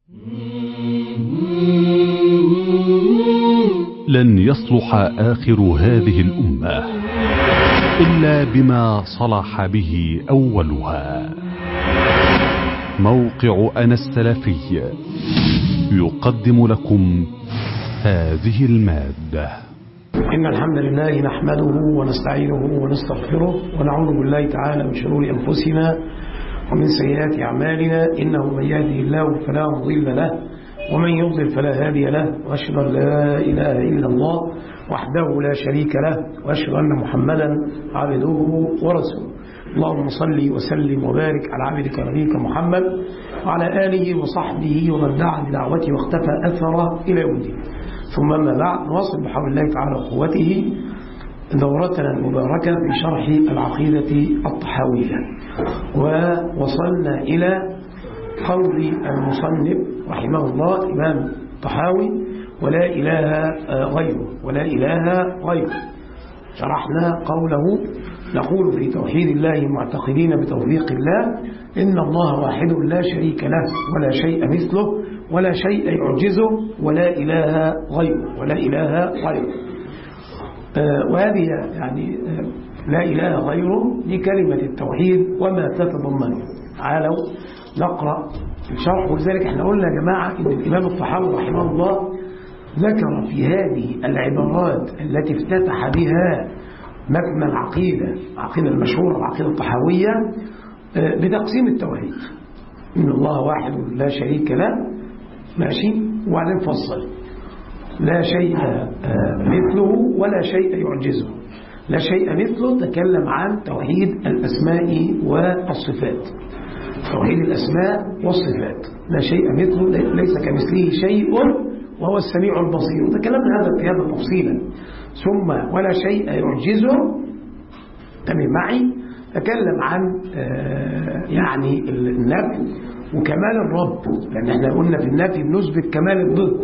لن يصلح آخر هذه الأمة إلا بما صلح به أولها. موقع أنا السلفي يقدم لكم هذه المادة. إن الحمد لله نحمده ونستعينه ونستغفره ونعوذ بالله تعالى من شرور أنفسنا ومن سيئات أعمالنا، إنه من يهده الله فلا مضل له ومن يضلل فلا هادي له، وأشهد أن لا إله إلا الله وحده لا شريك له، وأشهد أن محمدا عبده ورسوله. اللهم صل وسلم وبارك على عبدك ونبيك محمد وعلى آله وصحبه ومن دعا بدعوته واختفى أثره إلى يوم الدين. ثم أما بعد، نواصل بحول الله تعالى وقوته دورتنا المباركة في شرح العقيدة الطحاوية، ووصلنا إلى قول المصنف رحمه الله الإمام الطحاوي: ولا إله غيره، ولا إله غيره. شرحنا قوله: نقول في توحيد الله معتقدين بتوفيق الله إن الله واحد لا شريك له ولا شيء مثله ولا شيء يعجزه ولا إله غيره، ولا إله غيره. وهذه يعني لا إله غيره دي كلمة التوحيد وما تتضمنه. تعالوا نقرأ الشرح. ولذلك احنا قلنا يا جماعة إن الإمام الطحاوي رحمه الله ذكر في هذه العبارات التي افتتح بها مبنى العقيدة المشهورة العقيدة الطحاوية بتقسيم التوحيد: إن الله واحد لا شريك له، ماشي، وبعدين فصل: لا شيء مثله ولا شيء يعجزه. لا شيء مثله تكلم عن توحيد الأسماء والصفات، توحيد الأسماء والصفات. لا شيء مثله، ليس كمثله شيء وهو السميع البصير، وتكلمنا هذا في هذا تفصيلا. ثم ولا شيء يعجزه، تمام معي، تكلم عن يعني النفي وكمال الرب، لأن احنا قلنا في النفي بنثبت كمال الضد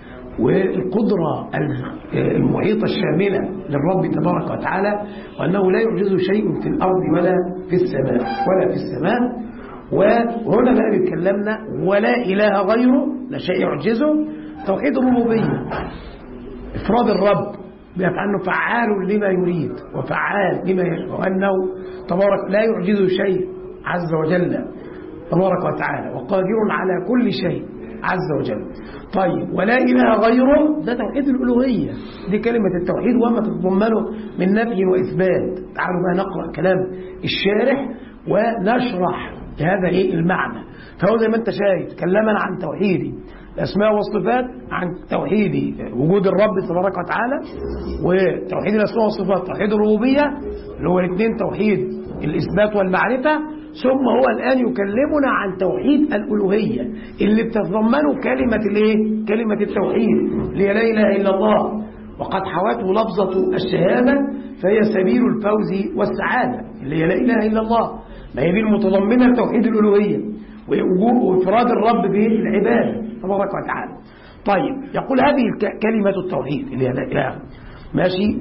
والقدرة المحيطة الشاملة للرب تبارك وتعالى، وأنه لا يعجزه شيء في الأرض ولا في السماء. وهنا بقى بيتكلمنا ولا إله غيره، لا شيء يعجزه، توحيد الربوبية، إفراد الرب بأنه فعال لما يريد وفعال لما يشاء، وأنه تبارك لا يعجزه شيء عز وجل تبارك وتعالى، وقادر على كل شيء عز وجل. طيب، ولا إله غيره ده توحيد الألوهية، دي كلمة التوحيد وما تتضمنه من نفي وإثبات. تعالوا بقى نقرأ كلام الشارح ونشرح هذا المعنى. فهو زي ما انت شايف تكلمنا عن توحيد الأسماء والصفات، عن توحيد وجود الرب تبارك وتعالى، وتوحيد الأسماء والصفات توحيد الربوبية اللي هو الاثنين توحيد الإثبات والمعرفة. ثم هو الآن يكلمنا عن توحيد الألوهية اللي بتتضمنه كلمة التوحيد اللي لا إله إلا الله، وقد حوته لفظة الشهادة فهي سبيل الفوز والسعادة، اللي هي لا إله إلا الله، ما هي دي المتضمنة لتوحيد الألوهية وإفراد الرب بالعبادة تبارك وتعالى. طيب، يقول هذه كلمة التوحيد اللي هي لا إله، ماشي.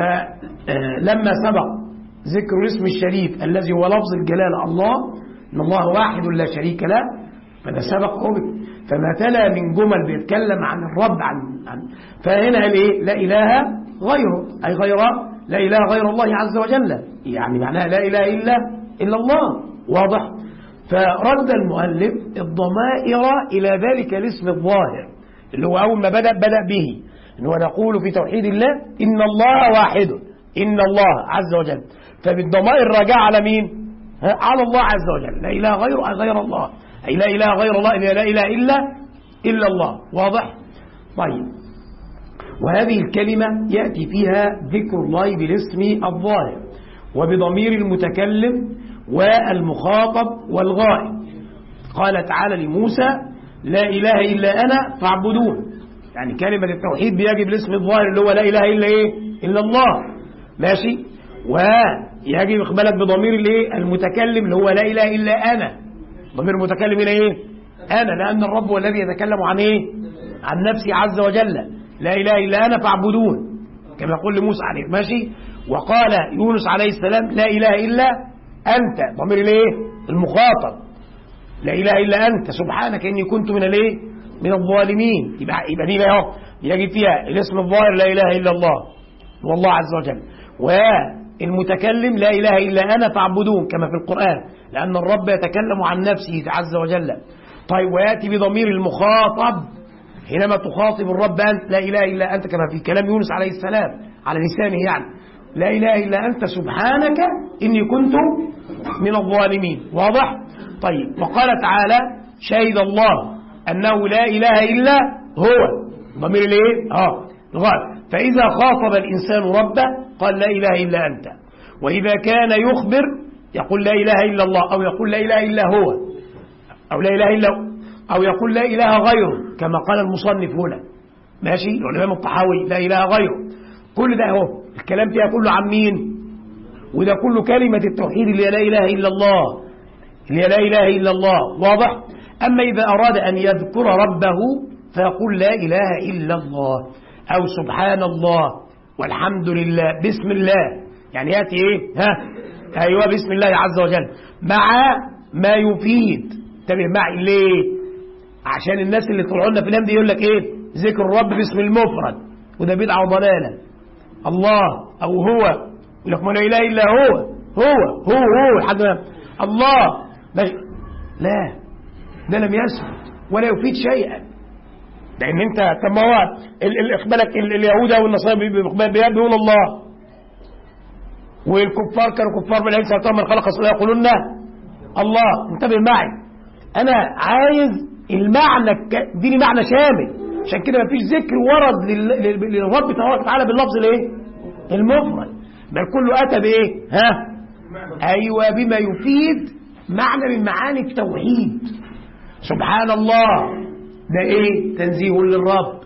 ولما سبق ذكر الاسم الشريف الذي هو لفظ الجلالة الله، إن الله واحد لا شريك له، فده سبق قبل. فما تلا من جمل بيتكلم عن الرب عن فهنا لا إله غيره، أي غير لا إله غير الله عز وجل، يعني معناها لا إله إلا الله. واضح؟ فرد المؤلف الضمائر إلى ذلك الاسم الظاهر اللي هو أول ما بدأ به، إنه نقول في توحيد الله إن الله واحد، إن الله عز وجل. فبالضمائر راجع على مين؟ على الله عز وجل. لا إله غيره، أي غير الله، أي لا إله غير الله، لا إله إلا الله. واضح؟ طيب، وهذه الكلمة يأتي فيها ذكر الله بالاسم الظاهر وبضمير المتكلم والمخاطب والغائب. قال تعالى لموسى: لا إله إلا أنا فاعبدون. يعني كلمة التوحيد بيجب الاسم الظاهر اللي هو لا إله إلا الله، ماشي. ويجب إقبالك بضمير المتكلم اللي هو لا إله إلا أنا. ضمير المتكلم إلى أنا، لأن الرب هو الذي يتكلم عن عن نفسه عز وجل. لا إله إلا أنا فاعبدون، كما يقول لموسى عليه، ماشي. وقال يونس عليه السلام: لا إله إلا أنت، ضمير المخاطب، لا إله إلا أنت سبحانك إني كنت من من الظالمين. يبقى دي بقى يجي فيها الاسم الظاهر لا إله إلا الله والله عز وجل، والمتكلم لا إله إلا أنا فاعبدون كما في القرآن، لأن الرب يتكلم عن نفسه عز وجل. طيب ويأتي بضمير المخاطب حينما تخاطب الرب أنت لا إله إلا أنت، كما في كلام يونس عليه السلام على لسانه يعني لا إله إلا أنت سبحانك إني كنت من الظالمين. واضح؟ طيب وقال تعالى شهد الله أنه لا إله إلا هو، ضمير الايه؟ الغائب. فإذا خاطب الإنسان ربه قال لا إله إلا أنت، وإذا كان يخبر يقول لا إله إلا الله، أو يقول لا إله إلا هو، أو لا إله إلا هو، أو يقول لا إله غيره كما قال المصنف هنا، ماشي، الإمام الطحاوي لا إله غيره. كل ده هو الكلام فيها كله عن مين؟ وده كله كلمة التوحيد اللي لا إله إلا الله، اللي لا إله إلا الله. واضح؟ أما إذا أراد أن يذكر ربه فيقول لا إله إلا الله، أو سبحان الله والحمد لله بسم الله، يعني يأتي إيه؟ أيوة بسم الله عز وجل مع ما يفيد. انتبه معي ليه؟ عشان الناس اللي طلعوا لنا في الهند يقول لك إيه؟ ذكر الرب باسم المفرد، وده بدعة وضلالة. الله أو هو، يقول لك ما لا إله إلا هو لحد ما الله لا، ده لم يثبت ولا يفيد شيئا، لأن أنت كما هو إقبالك اليهود أو النصارى بيقولون الله، والكفار كانوا كفار بالعين سألتهم من خلق السماوات يقولون الله. انتبه معي، أنا عايز المعنى ديني معنى شامل، عشان كده مفيش ذكر ورد للرب تبارك وتعالى باللفظ الايه؟ المفرد، بل كله أتى بإيه؟ أيوة بما يفيد معنى من معاني التوحيد. سبحان الله ده ايه؟ تنزيه للرب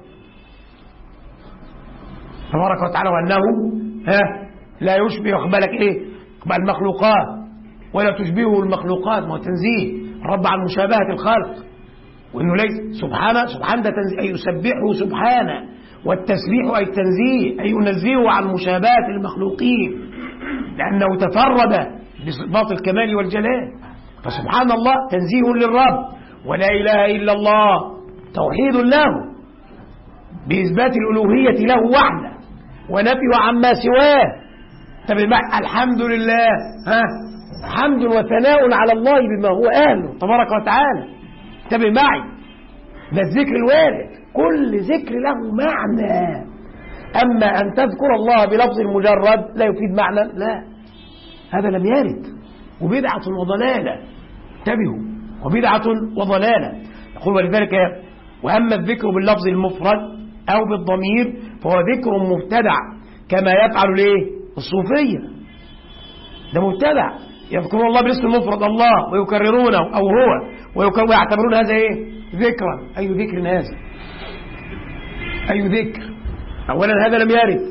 تبارك وتعالى، وانه لا يشبه اقبالك ايه؟ اقبال المخلوقات ولا تشبهه المخلوقات، ما هو تنزيه الرب عن مشابهة الخلق، وانه ليس سبحان ده تنزيه، اي يسبحه سبحانه، والتسبيح اي التنزيه، اي ينزهه عن مشابهة المخلوقين، لانه تفرد بصفات الكمال والجلال. فسبحان الله تنزيه للرب، ولا إله إلا الله توحيد له بإثبات الألوهية له وحده ونفيه عما سواه. الحمد لله حمد وثناء على الله بما هو أهله تبارك وتعالى. انتبه معي، ده الذكر الوارد، كل ذكر له معنى. أما أن تذكر الله بلفظ المجرد لا يفيد معنى، لا، هذا لم يرد، وبدعة وضلالة. انتبهوا، وبدعة وضلالة. يقول ولذلك وأما الذكر باللفظ المفرد أو بالضمير فهو ذكر مبتدع كما يفعل الصوفية. ده مبتدع، يذكرون الله بالاسم المفرد الله ويكررونه أو هو ويعتبرون هذا ذكرا. أي ذكر هذا؟ أي ذكر؟ أولا هذا لم يرد،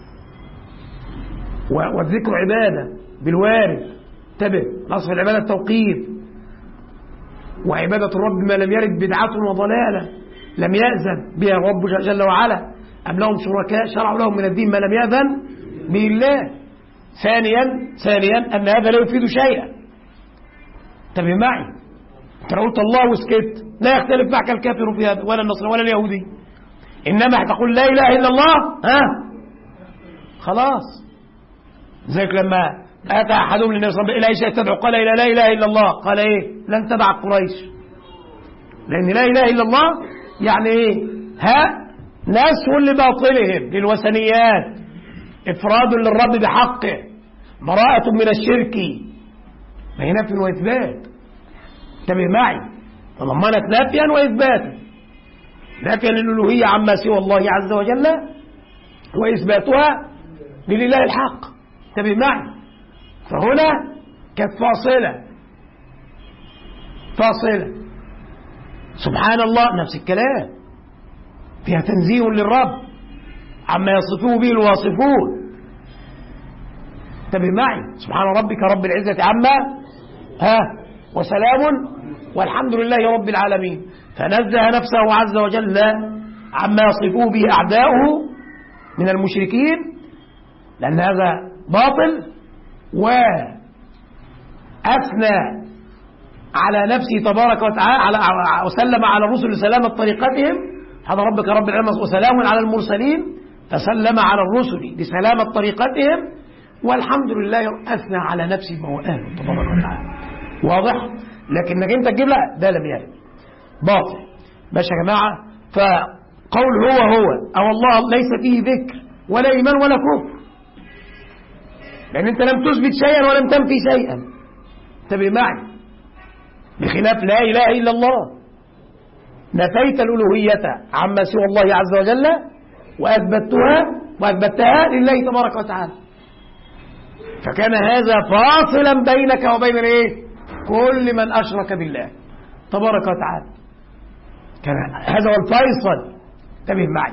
والذكر عبادة بالوارد. انتبه، نصف العبادة التوقيف، وعبادة الرب ما لم يرد بدعة وضلالة لم يأذن بها الرب جل وعلا، أم لهم شركاء شرعوا لهم من الدين ما لم يأذن به الله. ثانيا أن هذا لا يفيد شيئا. انتبه معي، انت لو قلت الله وسكت لا يختلف معك الكافر في هذا ولا النصراني ولا اليهودي، إنما هتقول لا إله إلا الله خلاص. زيك لما أتى أحدهم للنبي صلى الله عليه وسلم إلى شيء تدعو قال إلى لا إله إلا الله، قال إيه؟ لن تدع قريش، لأن لا إله إلا الله يعني إيه؟ نسوا لباطلهم للوثنيات، إفراد للرب بحقه، براءة من الشرك، ما هي نفي وإثبات. انتبه معي، تضمنت نفيا وإثباتا، نفيا للألوهية عما سوى الله عز وجل، وإثباتها لله الحق. انتبه معي، فهنا كانت فاصلة. سبحان الله نفس الكلام، فيها تنزيه للرب عما يصفوه به الواصفون. انتبه معي، سبحان ربك رب العزة عما وسلام والحمد لله رب العالمين، فنزه نفسه عز وجل عما يصفوه به أعداؤه من المشركين، لأن هذا باطل، وأثنى على نفسه تبارك وتعالى وسلم على الرسل سلامة طريقتهم. هذا ربك رب العالمين وسلام على المرسلين، فسلم على الرسل بسلامة طريقتهم، والحمد لله أثنى على نفسه ما هو أهله تبارك وتعالى. واضح؟ لكنك أنت تجيب لا، ده لم يرد، باطل. ماشي يا جماعة؟ فقول هو أو الله ليس فيه ذكر ولا إيمان ولا كفر، لأن أنت لم تثبت شيئا ولم تنفي شيئا. انتبه معي، بخلاف لا إله إلا الله، نفيت الألوهية عما سوى الله عز وجل وأثبتها لله تبارك وتعالى، فكان هذا فاصلا بينك وبين كل من أشرك بالله تبارك وتعالى. كان هذا هو الفيصل. انتبه معي،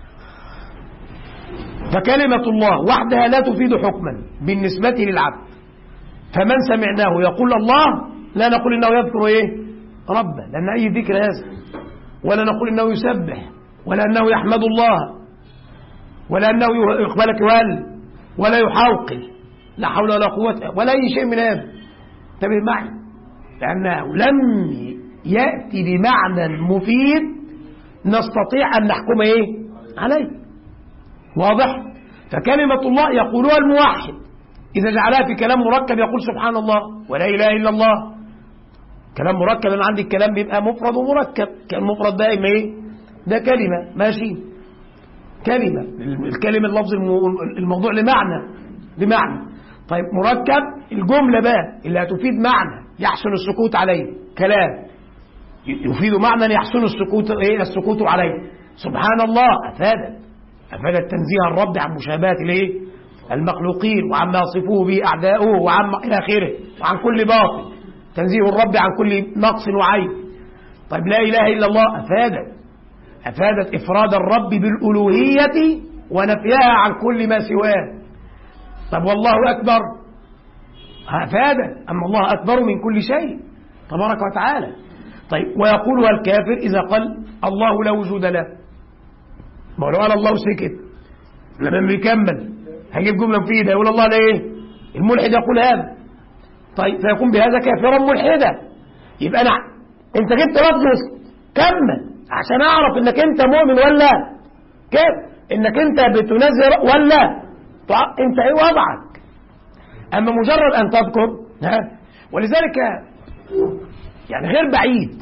فكلمة الله وحدها لا تفيد حكما بالنسبة للعبد، فمن سمعناه يقول الله لا نقول إنه يذكر ربه، لأن أي ذكر هذا، ولا نقول إنه يسبح، ولا أنه يحمد الله، ولا أنه يقبلك ولا يحوقل، لا حول ولا قوة ولا أي شيء من هذا. انتبه معي، لأنه لم يأتي بمعنى مفيد نستطيع أن نحكم عليه. واضح؟ فكلمة الله يقولها الموحد إذا جعلها في كلام مركب يقول سبحان الله ولا إله إلا الله. كلام مركب، أنا عندي الكلام بيبقى مفرد ومركب. كان مفرد دائما ده كلمة، ماشي، كلمة، الكلمة اللفظ الموضوع لمعنى. طيب مركب الجملة بقى اللي هتفيد معنى يحسن السكوت عليه، كلام يفيد معنى يحسن السكوت عليه. سبحان الله أفادت تنزيه الرب عن مشابهة المخلوقين وعما يصفوه به أعداؤه وعما إلى آخره، وعن كل باطل، تنزيه الرب عن كل نقص وعيب. طيب لا إله إلا الله أفادت إفراد الرب بالألوهية ونفيها عن كل ما سواه. طب والله أكبر أفادت أن الله أكبر من كل شيء تبارك وتعالى. طيب ويقولها الكافر إذا قال الله لا وجود له، ما لو قال الله سكت لما بيكمل هيجيب جملة مفيدة يقول الله لا الملحد يقول هذا. طيب فيكون بهذا كافرا ملحدا. يبقى انت جبت لفظ كمل عشان اعرف انك انت مؤمن ولا كيف، انك انت بتنزل ولا انت وضعك. اما مجرد ان تذكر ولذلك يعني غير بعيد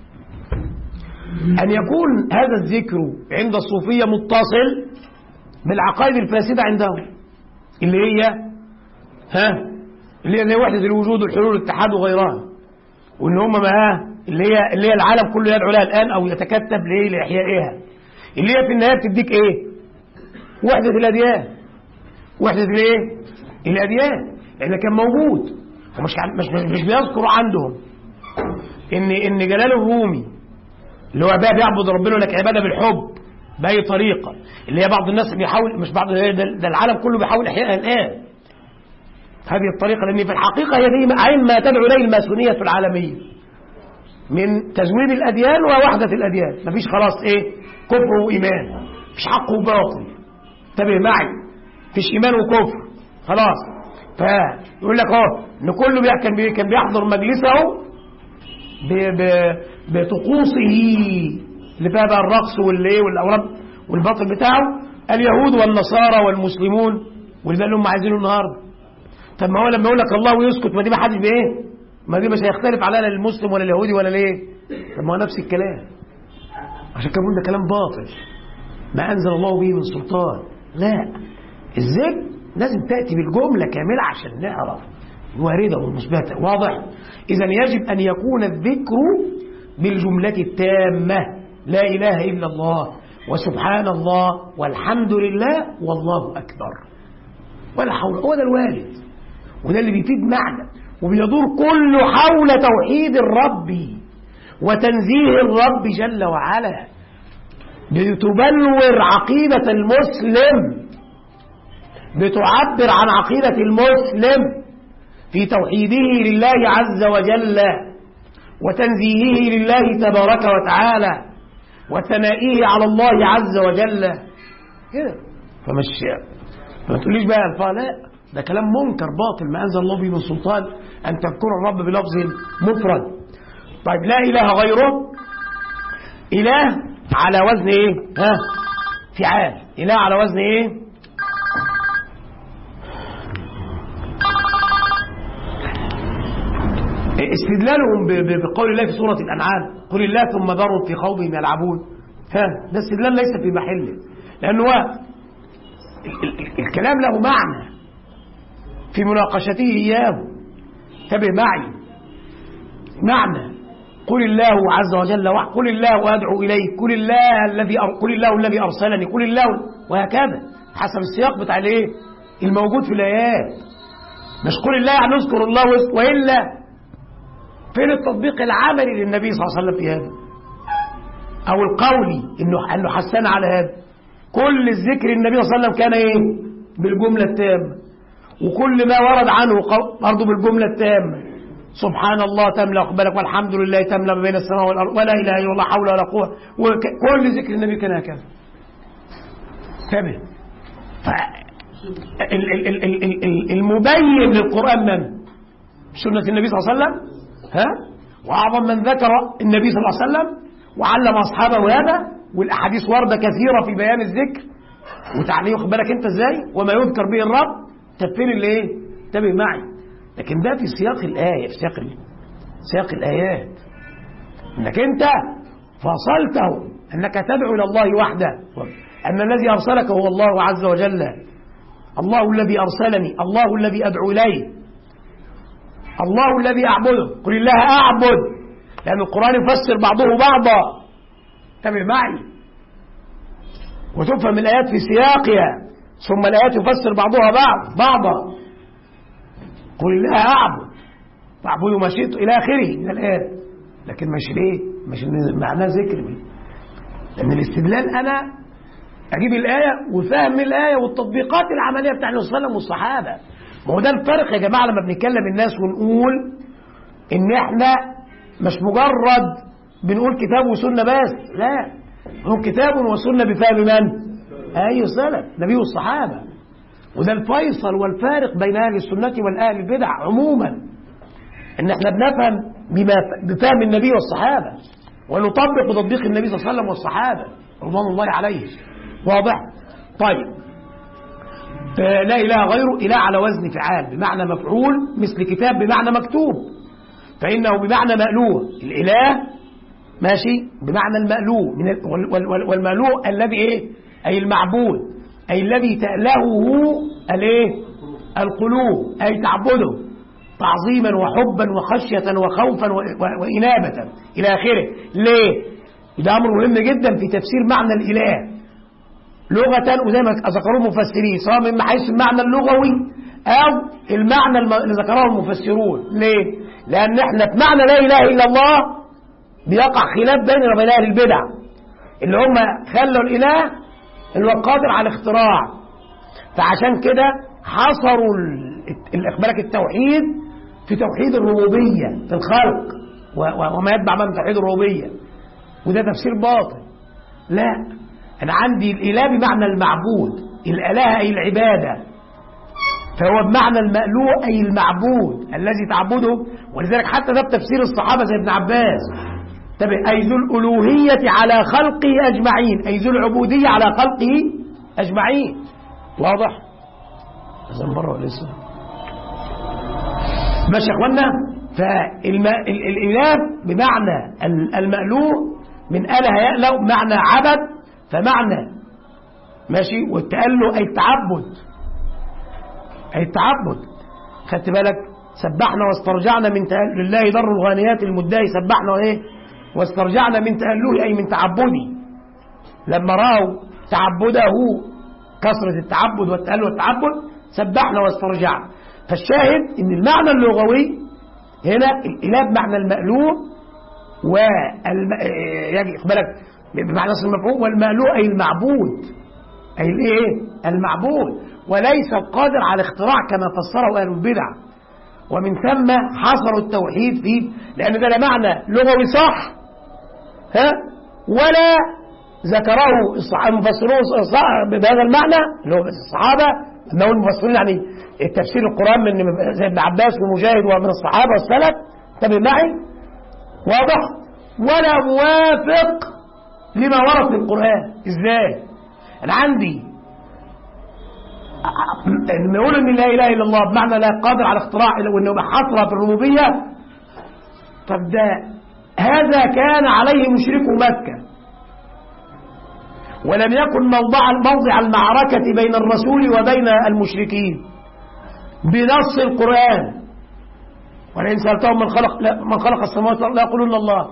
أن يكون هذا الذكر عند الصوفية متصل بالعقائد الفاسدة عندهم اللي هي وحدة الوجود والحلول والاتحاد وغيرها، وإن هم اللي هي العالم كله يدعو لها الآن أو يتكتب لإحيائها، اللي هي في النهاية بتديك وحدة الأديان، وحدة الأديان، لأن كان موجود ومش بيذكروا عندهم إن جلال الرومي اللي هو بقى بيعبد ربنا لك عبادة بالحب بأي طريقة، اللي هي بعض الناس بيحاول، مش بعض، ده العالم كله بيحاول إحيائها الآن هذه الطريقة، لأن في الحقيقة هي دي عين ما تدعو إليه الماسونية العالمية من تزويد الأديان ووحدة الأديان. مفيش خلاص كفر وإيمان، مفيش حق وباطل. انتبه معي، مفيش إيمان وكفر خلاص. فيقول لك إن كله كان بيحضر مجلسه بطقوسه اللي فيها بقى الرقص والأوراد والباطل بتاعه، اليهود والنصارى والمسلمون واللي هم عايزينه النهارده. طب ما هو لما يقول لك الله ويسكت، ما دي ما حدش ما دي مش هيختلف عليها لا المسلم ولا اليهودي ولا طب ما هو نفس الكلام. عشان كده بقول ده كلام باطل ما أنزل الله به من سلطان. لا، الذكر لازم تأتي بالجملة كاملة عشان نعرف الواردة والمثبتة. واضح؟ إذن يجب أن يكون الذكر بالجملة التامة، لا إله إلا الله وسبحان الله والحمد لله والله أكبر ولا حول. هو ده الوارد، وده اللي بيفيد معنى، وبيدور كله حول توحيد الرب وتنزيه الرب جل وعلا، بتبلور عقيدة المسلم، بتعبر عن عقيدة المسلم في توحيده لله عز وجل وتنزيهه لله تبارك وتعالى وثنائه على الله عز وجل كده. فما تقوليش بقى لا، ده كلام منكر باطل ما أنزل الله به من سلطان أن تذكر الرب بلفظ مفرد طيب لا إله غيره، إله على وزن إيه؟ فعال. إله على وزن إيه؟ استدلالهم بقول الله في سورة الأنعام قل الله ثم ذرهم في خوضهم يلعبون، ده استدلال ليس في محله، لأنه الكلام له معنى في مناقشته إياه. انتبه معي، معنى قل الله عز وجل قل الله وأدعو إليه، قل الله الذي أرسلني، قل الله، وهكذا حسب السياق بتاع الايه الموجود في الآيات. مش قل الله يعني نذكر الله، وإلا فين التطبيق العملي للنبي صلى الله عليه وسلم في هذا، أو القولي أنه حسن على هذا؟ كل الذكر النبي صلى الله عليه وسلم كان إيه؟ بالجملة التامة، وكل ما ورد عنه برضه بالجملة التامة. سبحان الله تملأ أقبالك، والحمد لله تملأ ما بين السماء والأرض، ولا إله إلا الله حول ولا قوة، وكل ذكر النبي كان هكذا. تمام. المبين للقرآن من؟ سنة النبي صلى الله عليه وسلم، وأعظم من ذكر النبي صلى الله عليه وسلم وعلم أصحابه هذا، والأحاديث واردة كثيرة في بيان الذكر وتعليق. خد بالك أنت إزاي وما يذكر به الرب. تفين اللي إيه؟ انتبه معي. لكن ده في سياق الآية، في سياق الآيات، أنك أنت فصلته أنك تدعو إلى الله وحده، أن الذي أرسلك هو الله عز وجل، الله الذي أرسلني، الله الذي أدعو إليه، الله الذي أعبده. قل الله أعبد، لأن القرآن يفسر بعضه بعضا. انتبه معي، وتفهم الآيات في سياقها، ثم الآيات يفسر بعضها بعضا. قل الله أعبد فاعبدوا ما شئت إلى آخره من الآيات. لكن مش معناه ذكر بيه، لأن الاستدلال أنا أجيب الآية وفهم الآية والتطبيقات العملية بتاع النبي صلى الله عليه وسلم والصحابة. ما هو ده الفرق يا جماعة لما بنتكلم الناس ونقول إن إحنا مش مجرد بنقول كتاب وسنة بس، لا، هو كتاب وسنة بفهم من؟ أي سلف، نبي والصحابة. وده الفيصل والفارق بين أهل السنة والأهل البدع عموما، إن إحنا بنفهم بفهم النبي والصحابة، ونطبق تطبيق النبي صلى الله عليه وسلم والصحابة رضوان الله عليهم. واضح؟ طيب، لا إله غيره، إله على وزن فعال بمعنى مفعول، مثل كتاب بمعنى مكتوب، فإنه بمعنى مألوه. الإله ماشي بمعنى المألوه، والمألوه الذي إيه؟ أي المعبود، أي الذي تألهه الإيه؟ القلوب، أي تعبده تعظيما وحبا وخشية وخوفا وإنابة إلى آخره. ليه؟ ده أمر مهم جدا في تفسير معنى الإله لغة، وزي ما ذكروه المفسرين، سواء من حيث المعنى اللغوي أو المعنى اللي ذكره المفسرون. ليه؟ لأن احنا في معنى لا إله إلا الله بيقع خلاف بيننا وبين أهل البدع، اللي هم خلوا الإله اللي هو قادر على الاختراع. فعشان كده حصروا بالك التوحيد في توحيد الربوبية في الخلق وما يتبع من توحيد الربوبية، وده تفسير باطل. لا، أنا عندي الإله بمعنى المعبود، الإله أي العبادة، فهو بمعنى المألوه أي المعبود الذي تعبده. ولذلك حتى ده بتفسير الصحابة زي ابن عباس، أي ذو الألوهية على خلقه أجمعين، أي ذو العبودية على خلقه أجمعين. واضح؟ أذن بره ولا لسه؟ ماشي يا أخوانا؟ فالإله بمعنى المألوه من أله يأله بمعنى عبد، فمعنى ماشي، والتأله أي التعبد، أي التعبد. خدت بالك؟ سبحنا واسترجعنا من لله در الغانيات المدعي، سبحنا وإيه؟ واسترجعنا من تأله أي من تعبدي. لما رأوا تعبده، كثرة التعبد والتأله والتعبد، سبحنا واسترجعنا. فالشاهد إن المعنى اللغوي هنا الإله بمعنى المألوه، يجي بالك بمعنى اسم المفعول، والمألوه أي المعبود، أي الإيه؟ المعبود، وليس القادر على اختراع كما فسره أهل البدع. ومن ثم حصروا التوحيد فيه، لأن ده لا معنى لغوي صح، ولا ذكره المفسرون بهذا المعنى اللي هو الصحابة، أنه المفسرين يعني التفسير القرآن من زي ابن عباس ومجاهد ومن الصحابة والسلف. انتبه معي، واضح؟ ولا موافق لما ورد في القرآن. ازاي؟ انا عندي لما يقول ان لا اله الا الله بمعنى لا قادر على اختراع وانه حصر في الربوبيه، طب ده هذا كان عليه مشركو مكه، ولم يكن موضع المعركه بين الرسول وبين المشركين بنص القرآن. ولئن سألتهم من خلق السماوات لا يقولون الله،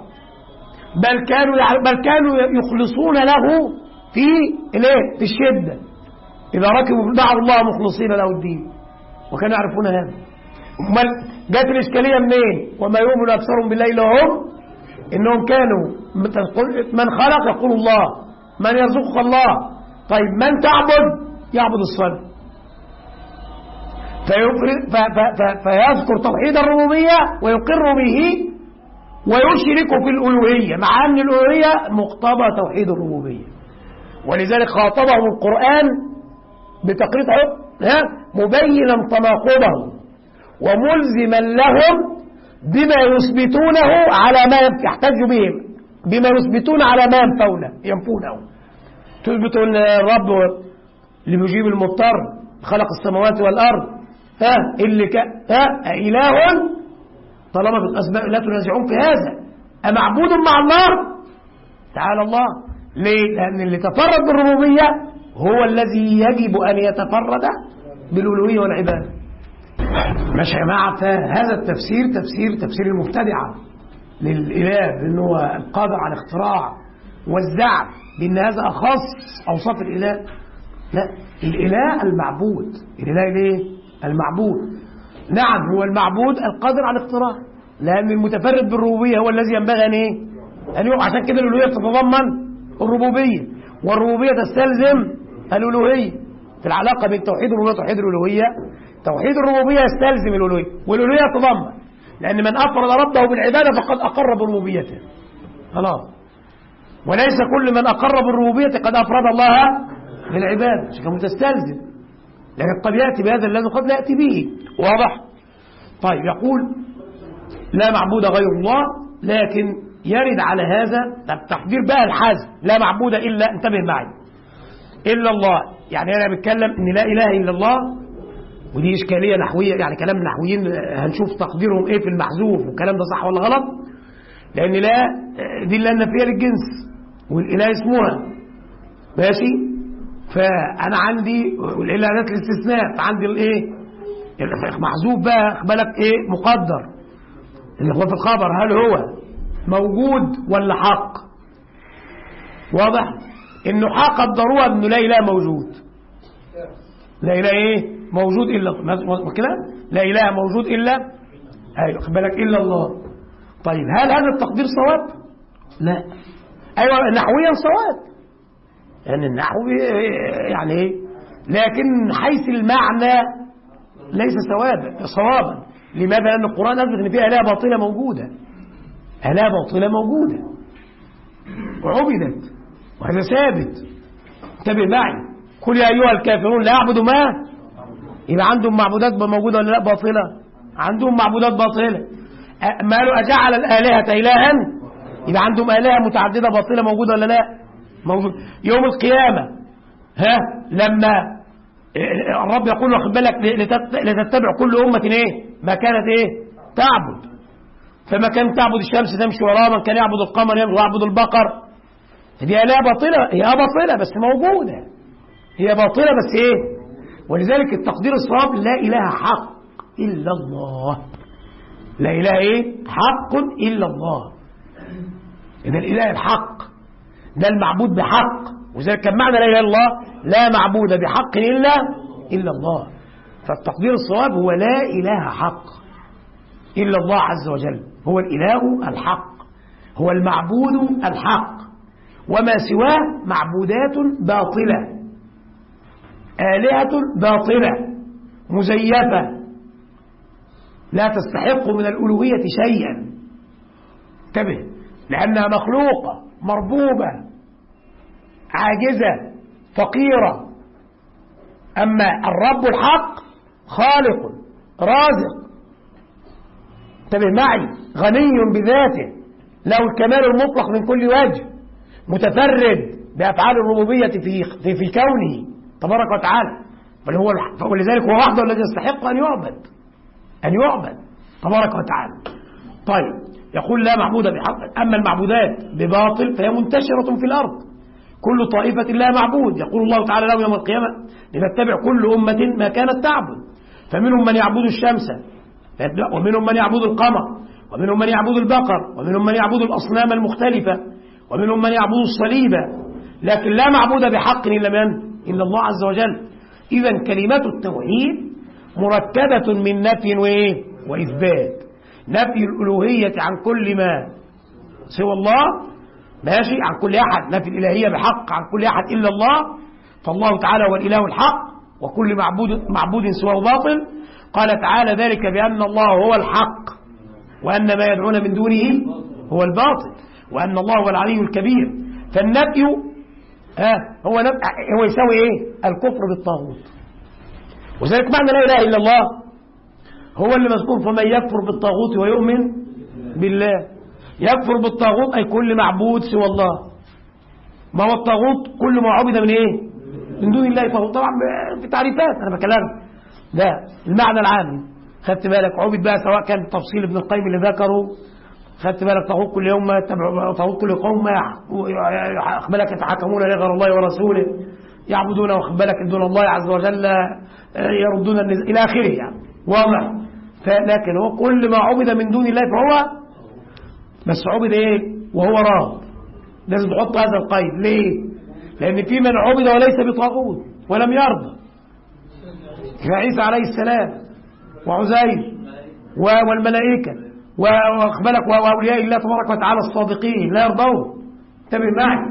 بل كانوا يخلصون له في الشدة، إذا ركبوا دعوا الله مخلصين له الدين، وكانوا يعرفون هذا. جاءت الإشكالية منين؟ وما يؤمن أكثرهم بالله إلا هم إنهم كانوا من خلق يقول الله، من يرزقك الله، طيب من تعبد يعبد الصنم، فيذكر توحيد الربوبية ويقر به ويشرك في الألوهية، مع أن الألوهية مقتضى توحيد الربوبية. ولذلك خاطبهم القرآن بتقرير مبينا تناقضه وملزما لهم بما يثبتونه على ما يحتج بهم، بما يثبتون على ما ينفونه. تثبتوا ان الرب اللي بيجيب المضطر خلق السماوات والارض، اللي اله، طالما بالاسماء لا تنازعون في هذا، امعبود مع الله؟ تعالى الله. ليه؟ لان اللي تفرد بالربوبيه هو الذي يجب ان يتفرد بالالوهيه والعباده. ماشي يا جماعه؟ هذا التفسير تفسير المبتدعه للاله، لانه هو القادر على الاختراع والزعم بان هذا اخص اوصاف الاله. لا، الاله المعبود. الاله ايه؟ المعبود. نعم، هو المعبود القادر على الاختراع، لان المتفرد بالربوبيه هو الذي ينبغي ان ايه؟ ان يقع. عشان كده الالوهيه تتضمن الربوبيه، والربوبيه تستلزم الالوهيه. في العلاقه بين توحيد الربوبيه وتوحيد الالوهيه، توحيد الربوبيه يستلزم الالوهيه، والالوهيه تتضمن، لان من افرد ربه بالعباده فقد اقر بربوبيته. خلاص. وليس كل من اقر بالربوبيه قد افرد الله بالعباده، عشان كده تستلزم. لكن قد ياتي بهذا الذي قد لا ياتي به. واضح؟ طيب، يقول لا معبود غير الله، لكن يرد على هذا تحذير بقى الحزم. لا معبود الا، انتبه معي، الا الله. يعني انا بتكلم ان لا اله الا الله، ودي اشكاليه نحويه، يعني كلام النحويين هنشوف تقديرهم ايه في المحذوف، والكلام ده صح ولا غلط. لان لا دي لا النفيه للجنس، والاله اسمها ماشي. فانا عندي والاله ذات الاستثناء، فعندي الايه محذوف بقى، بالك ايه مقدر اللي هو في الخبر، هل هو موجود ولا حق؟ واضح انه حق قدروها انه لا اله موجود. لا اله ايه موجود الا كده، لا اله موجود الا، ايوه خد بالك، الا الله. طيب هل هذا التقدير صواب؟ لا. ايوه نحويا صواب، يعني النحو يعني ايه، لكن حيث المعنى ليس صوابا. لماذا؟ لان القران اثبت ان في الهه باطله موجوده، الهه باطله موجوده وعبدت، وهذا ثابت. انتبه معي، قل يا ايها الكافرون لا اعبد ما، يبقى عندهم معبودات موجوده ولا لا؟ باطله. عندهم معبودات باطله. ما له اجعل الالهه الها، يبقى عندهم الهه متعدده باطله موجوده ولا لا؟ موجود. يوم القيامه لما الرب يقول واخد بالك لتتبع كل امه ايه ما كانت ايه تعبد، فما كان تعبد الشمس تمشي وراها، من كان يعبد القمر يعبد البقر. دي آلهة باطلة، هي باطلة بس موجودة، هي باطلة بس ايه. ولذلك التقدير الصواب لا إله حق إلا الله. لا إله ايه حق إلا الله. إذا الإله الحق ده المعبود بحق، وذلك كان معنى لا إله إلا الله لا معبود بحق إلا الله. فالتقدير الصواب هو لا إله حق إلا الله عز وجل، هو الإله الحق، هو المعبود الحق، وما سواه معبودات باطلة، آلهة باطلة مزيفة لا تستحق من الألوهية شيئا. انتبه، لأنها مخلوقة مربوبة عاجزة فقيرة. أما الرب الحق خالق رازق، انتبه معي، غني بذاته له الكمال المطلق من كل وجه، متفرد بأفعال الربوبية في كونه تبارك وتعالى، بل هو لذلك هو وحده الذي يستحق أن يعبد تبارك وتعالى. طيب يقول لا معبود بحق. أما المعبودات بباطل فهي منتشرة في الأرض، كل طائفة لها معبود. يقول الله تعالى له يوم القيامة لنتبع كل أمة ما كانت تعبد، فمنهم من يعبد الشمس، ومنهم من يعبد القمر، ومنهم من يعبد البقر، ومنهم من يعبد الأصنام المختلفة، ومنهم من يعبد الصليب، لكن لا معبود بحق إلا الله عز وجل. إذا كلمة التوحيد مركبة من نفي وإثبات. نفي الألوهية عن كل ما سوى الله، ماشي، عن كل أحد، نفي الإلهية بحق عن كل أحد إلا الله، فالله تعالى هو الإله الحق، وكل معبود سواه باطل. قال تعالى ذلك بأن الله هو الحق، وأن ما يدعون من دونه هو الباطل، وأن الله هو العلي الكبير. فالنفي هو يساوي الكفر بالطاغوت. وذلك معنى لا إله إلا الله هو اللي مذكور، فمن يكفر بالطاغوت ويؤمن بالله. يكفر بالطاغوت أي كل معبود سوى الله. ما هو الطاغوت؟ كل ما عبد من دون الله طاغوت. طبعا في تعريفات أنا بكلمك، ده المعنى العام. خدت بالك؟ عبد بقى سواء كان تفصيل ابن القيم اللي ذكره، خدت بالك؟ طاغوت كل يوم طاغوت كل قوم بالك يتحكمون لغير الله ورسوله، يعبدون واخد بالك دون الله عز وجل، يردون إلى آخره يعني، واضح؟ لكن هو كل ما عبد من دون الله فهو بس عبد وهو راض. لازم تحط هذا القيد. ليه؟ لأن في من عبد وليس بطاغوت ولم يرضى، كعيسى عليه السلام وعزير والملائكة واخبرك وأولياء الله تبارك وتعالى الصادقين لا يرضون. انتبه معي.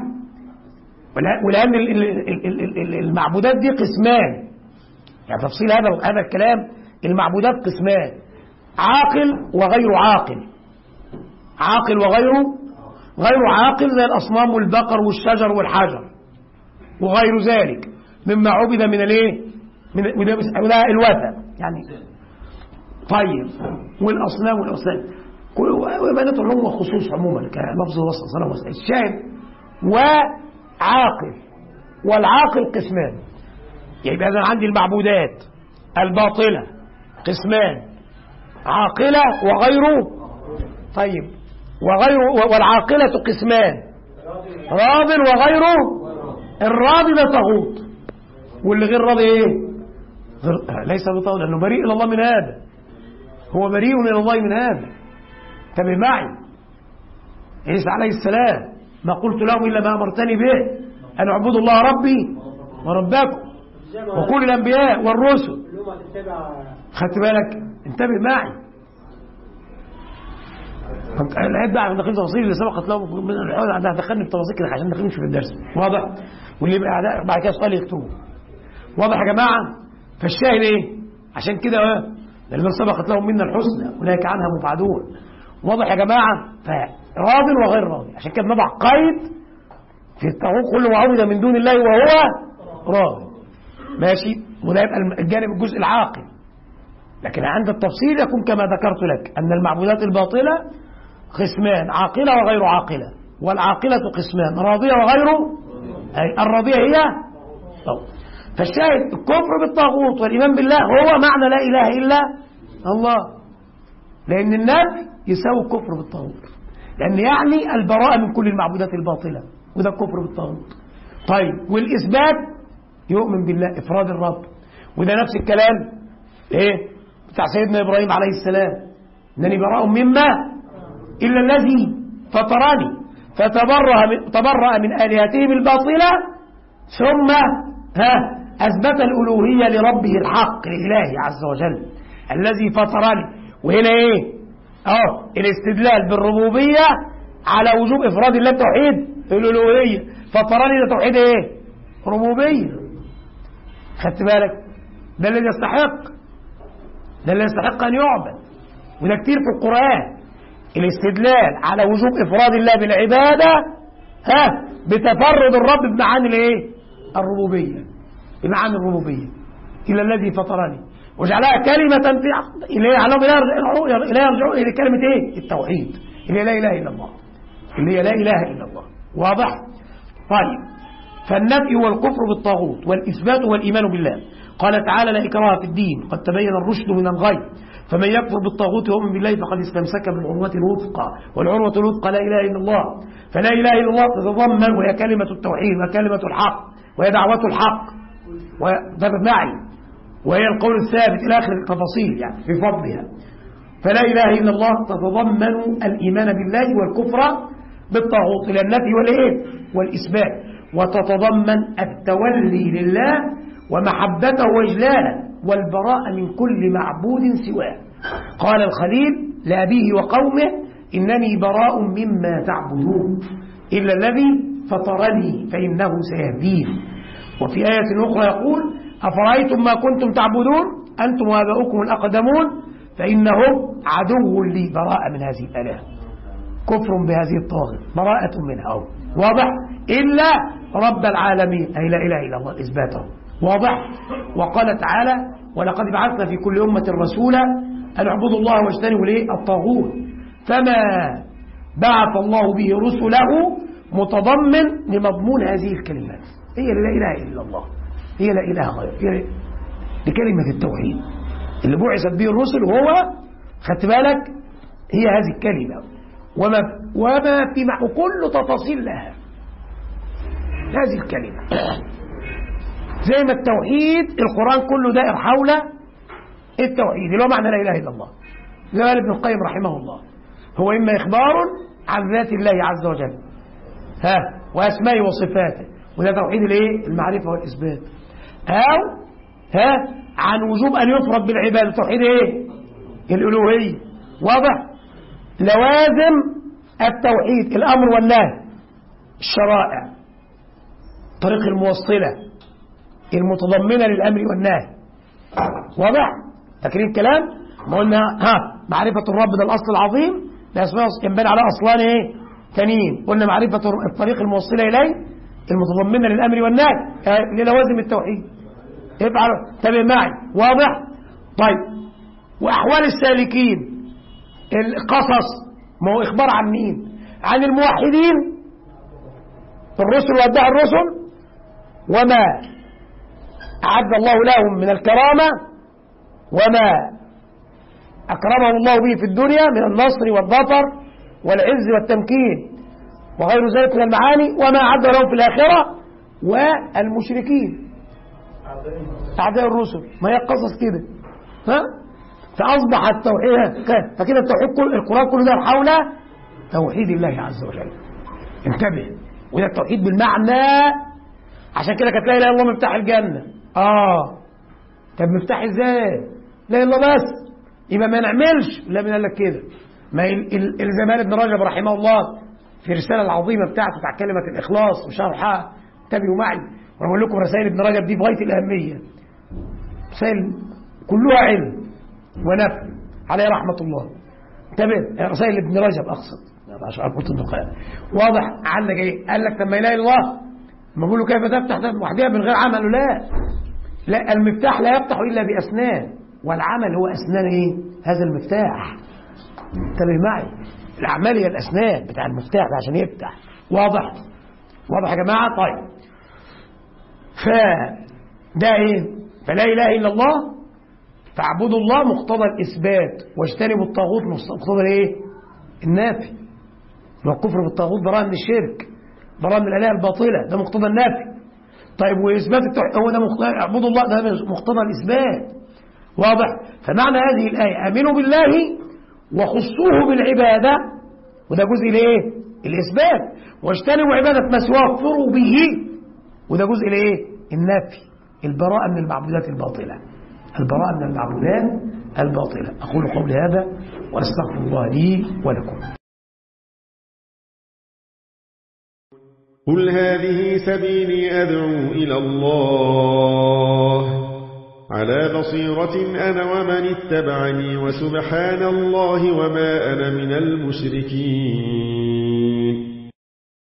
ولأن المعبودات دي قسمان، يعني تفصيل هذا الكلام. المعبودات قسمان: عاقل وغير عاقل. عاقل غير عاقل زي الأصنام والبقر والشجر والحجر وغير ذلك مما عبد من وده الوثن يعني. طيب والأصنام وبنات العلوم وخصوص عموما كلفظ وصل صلى الشاهد. وعاقل، والعاقل قسمان. يبقى إذا عندي المعبودات الباطلة قسمان: عاقلة وغيره. طيب والعاقلة قسمان: راض وغيره. الراضي ده طاغوت، واللي غير راضي ليس بطاغوت، لأنه بريء إلى الله من هذا. هو بريء إلى الله من هذا. انتبه معي. عيسى عليه السلام ما قلت لهم إلا ما أمرتني به أن اعبدوا الله ربي وربكم وكل الأنبياء والرسل. خدت بالك؟ انتبه معي. العيب بقى داخلين تفاصيل اللي سبقت له من الحوار، دخلني في تفاصيل كده عشان داخلين في الدرس، واضح؟ واللي يبقى بعد كده سؤال يكتبه، واضح يا جماعه؟ فالشاهد عشان كده لمن سبقت لهم منا الحسنى اولئك عنها مبعدون. واضح يا جماعه؟ فراض وغير راضي، عشان كده نضع قيد في الطاغوت: كل ما عبد من دون الله وهو راضي. ماشي؟ وده يبقى الجانب الجزء العاقل. لكن عند التفصيل يكون كما ذكرت لك أن المعبودات الباطلة قسمان: عاقلة وغير عاقلة. والعاقلة قسمان: راضية وغيره. أي الراضية هي فالشاهد الكفر بالطاغوت والإيمان بالله هو معنى لا إله إلا الله، لأن النفي يساوي الكفر بالطاغوت، لأن يعني البراءة من كل المعبودات الباطلة، وده الكفر بالطاغوت. طيب والإثبات يؤمن بالله، إفراد الرب، وده نفس الكلام بتاع سيدنا إبراهيم عليه السلام: إنني براء مما إلا الذي فطرني، فتبرأ من آلهتهم الباطلة ثم أثبت الألوهية لربه الحق الإلهي عز وجل الذي فطرني. وهنا الاستدلال بالربوبية على وجوب إفراد الله توحيد الألوهية. فطرني ده توحيد ربوبية. خدت بالك؟ ده الذي يستحق أن يعبد. وده كتير في القرآن الاستدلال على وجوب إفراد الله بالعبادة بتفرد الرب بمعاني الربوبية، بمعاني الربوبية. إلى الذي فطرني وجعلها كلمة إليه يرجعون إلى كلمة التوحيد، إلى لا إله إلا الله. اللي هي لا إله إلا الله. واضح؟ طيب، فالنفي هو الكفر بالطاغوت، والإثبات هو الإيمان بالله. قال تعالى: لا إكراه في الدين، قد تبين الرشد من الغي، فمن يكفر بالطاغوت ويؤمن بالله فقد استمسك بالعروة الوثقى، والعروة الوثقى لا إله إلا الله. فلا إله إلا الله تتضمن، وهي كلمة التوحيد وكلمة الحق وهي دعوة الحق معي، وهي القول الثابت إلى آخر التفاصيل يعني في فضلها. فلا إله إلا الله تتضمن الإيمان بالله والكفر بالطاغوت إلى النفي والإيه والإثبات، وتتضمن التولي لله ومحبته وإجلاله والبراءة من كل معبود سواه. قال الخليل لأبيه وقومه: إنني براء مما تعبدون إلا الذي فطرني فإنه سيهدين. وفي آية أخرى يقول: أفرأيتم ما كنتم تعبدون أنتم وآباؤكم الأقدمون فإنهم عدو لي براءة من هذه الآلهة، كفر بهذه الطاغوت، براءة منها. واضح؟ إلا رب العالمين، أي لا إله إلا الله، إثباته. واضح؟ وقال تعالى: ولقد بعثنا في كل أمة رسولا أن اعبدوا الله واجتنبوا الطاغوت، فما بعث الله به رسله متضمن لمضمون هذه الكلمات. هي لا إله إلا الله، هي لا إله غير، هي كلمة التوحيد اللي بعثت به الرسل، وهو خدت بالك هي هذه الكلمة وما في كل تفاصيل لها هذه الكلمة. زي ما التوحيد القرآن كله دائر حول التوحيد اللي هو معنى لا إله إلا الله. زي قال ابن القيم رحمه الله: هو إما إخبار عن ذات الله عز وجل وأسمائه وصفاته، وده توحيد الايه المعرفة والإثبات، أو عن وجوب أن يفرض بالعبادة، توحيد ايه الألوهية. واضح؟ لوازم التوحيد الأمر والنهي، الشرائع، طريق الموصلة المتضمنة للأمر والنهي. واضح؟ فاكرين الكلام؟ ما قلنا معرفة الرب ده الأصل العظيم، ده ينبني على أصلان ايه تانيين. قلنا معرفة الطريق الموصلة إليه المتضمنة للأمر والنهي للوازم التوحيد. افعلوا، تابع معي. واضح؟ طيب، وأحوال السالكين القصص، ما هو إخبار عن مين؟ عن الموحدين الرسل وأتباع الرسل، وما أعد الله لهم من الكرامة، وما أكرمهم الله به في الدنيا من النصر والظفر والعز والتمكين وغير ذلك من المعاني، وما أعد لهم في الآخرة، والمشركين أعداء الرسل. ما هي قصص كده. فأصبح التوحيد، فكده التوحيد القرآن كله ده حول توحيد الله عز وجل. انتبه، وده التوحيد بالمعنى. عشان كده كانت لا إله إلا الله مفتاح الجنة. طب مفتاح ازاي؟ لا إله إلا الله بس يبقى ما نعملش. لا، من قال لك كده؟ ما الزمان ابن رجب رحمه الله في الرسالة العظيمة بتاعته بتاع كلمة الإخلاص وشرحها، انتبهوا معي وانا اقول لكم رسائل ابن رجب دي في غاية الأهمية، رسائل كلها علم ونفع عليه رحمة الله. انتبه، رسائل ابن رجب أقصد عشان أقول الدقائق. واضح؟ عندك ايه؟ قال لك طب ما لا إله إلا الله، ما بقول له كيف تفتح وحدها من غير عمل؟ لا، المفتاح لا يفتح إلا بأسنان، والعمل هو أسنان ايه هذا المفتاح. انتبه معي، الأعمال هي الأسنان بتاع المفتاح ده عشان يفتح. واضح يا جماعة؟ طيب، فده ايه؟ فلا إله إلا الله فاعبدوا الله مقتضى الإثبات، واجتنبوا الطاغوت مقتضى الايه النافي. والكفر بالطاغوت براءة من الشرك، براءة من الآلهة الباطلة، ده مقتضى النافي. طيب، وإثبات التوحيد هو ده اعبدوا الله، ده مقتضى الإثبات. واضح؟ فمعنى هذه الآية آمنوا بالله وخصوه بالعبادة، وده جزء الايه الإثبات، واجتنبوا عبادة ما سواه كفروا به، وده جزء الايه النفي، البراءة من المعبودات الباطلة، البراءة من المعبودات الباطلة. أقول قولي هذا وأستغفر الله لي ولكم. قل هذه سبيلي أدعو إلى الله على بصيرة أنا ومن اتبعني، وسبحان الله وما أنا من المشركين.